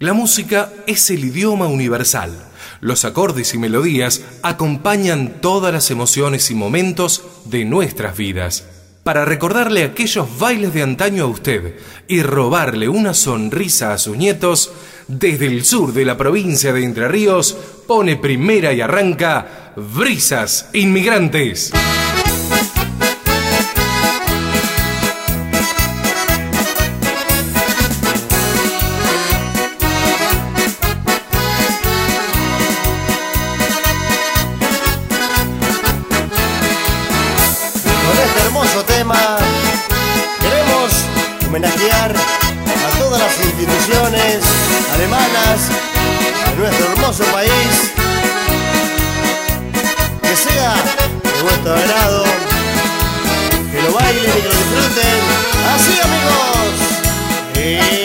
La música es el idioma universal. Los acordes y melodías acompañan todas las emociones y momentos de nuestras vidas. Para recordarle aquellos bailes de antaño a usted y robarle una sonrisa a sus nietos, desde el sur de la provincia de Entre Ríos, pone primera y arranca Brisas Inmigrantes. Homenajear a todas las instituciones alemanas de nuestro hermoso país, que sea de vuestro agrado, que lo bailen y que lo disfruten. ¡Así, amigos!